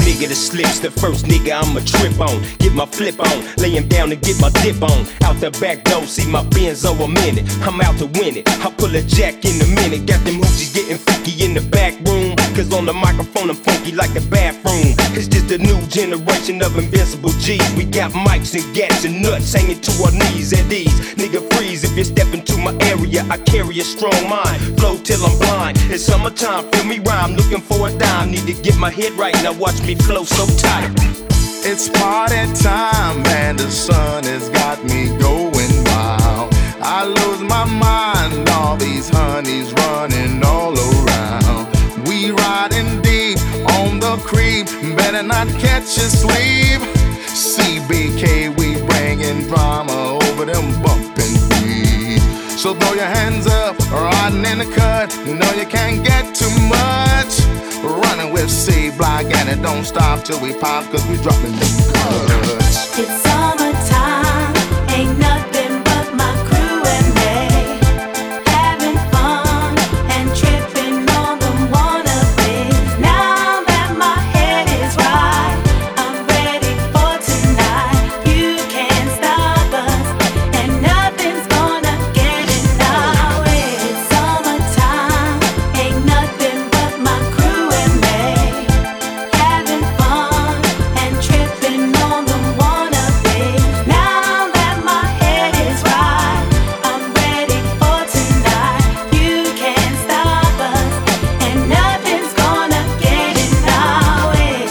nigga that slips, the first nigga I'ma trip on. Get my flip on, lay him down and get my dip on. Out the back door, see my Benzo a minute. I'm out to win it, I pull a jack in a minute. Got them hoochies getting freaky in the back room, cause on the microphone I'm funky like the bathroom. It's just a new generation of invincible G's. We got mics and gats and nuts hanging to our knees at ease. Nigga freeze if you step into my area. I carry a strong mind, flow till I'm blind. It's summertime, feel me rhyme, looking for a dime. Need to get my head right, now watch me flow so tight. It's party time and the sun has got me going wild. I lose my mind, all these honeys running all around. We riding deep on the creep, better not catch you sleep. CBK, we bringing drama over them bumping beats. So throw your hands up, riding in the cut, no you can't get too much. Running with C-Block and it don't stop till we pop, cause we dropping them cuts. It's summertime, ain't nothing but my crew and me, having fun and tripping on them wannabes. Now that my head is right, I'm ready for tonight. You can't stop us and nothing's gonna get in our way. It's summertime, ain't nothing but my crew and me, having fun and tripping on them wannabes. Now that my head is right, I'm ready for tonight. You can't stop us and nothing's gonna get in our way.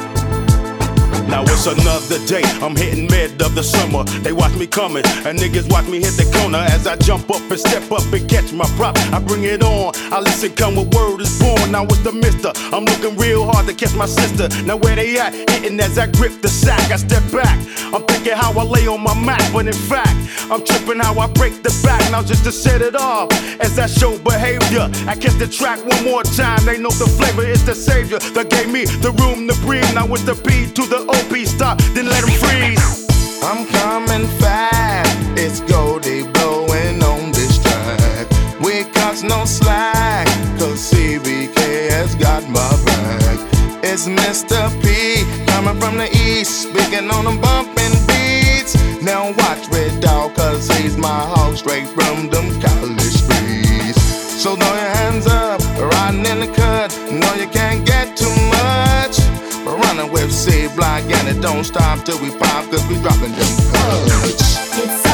Now it's another day, I'm hitting mid of the summer. They watch me coming, and niggas watch me hit the corner. As I jump up and step up and catch my prop, I bring it on. I listen, come with word is born. Now it's the mister, I'm looking real hard to catch my sister. Now where they at? Hitting as I grip the sack, I step back. I'm thinking how I lay on my mat, but in fact, I'm tripping how I break the back. Now just to set it off, as I show behavior, I catch the track one more time. They know the flavor is the savior that gave me the room to breathe. Now it's the P to the OP, stop, then let them freeze. I'm coming fast, it's Goldie blowing on this track. We got no slack, cause CBK has got my back. It's Mr. P, coming from the east, speaking on them bumping beats. Now watch Red Dog, cause he's my hog straight from them college streets. So throw your hands up, riding in the cut, no you can't get too much. Running with C-Block and it don't stop till we pop, cause we dropping them cuts. It's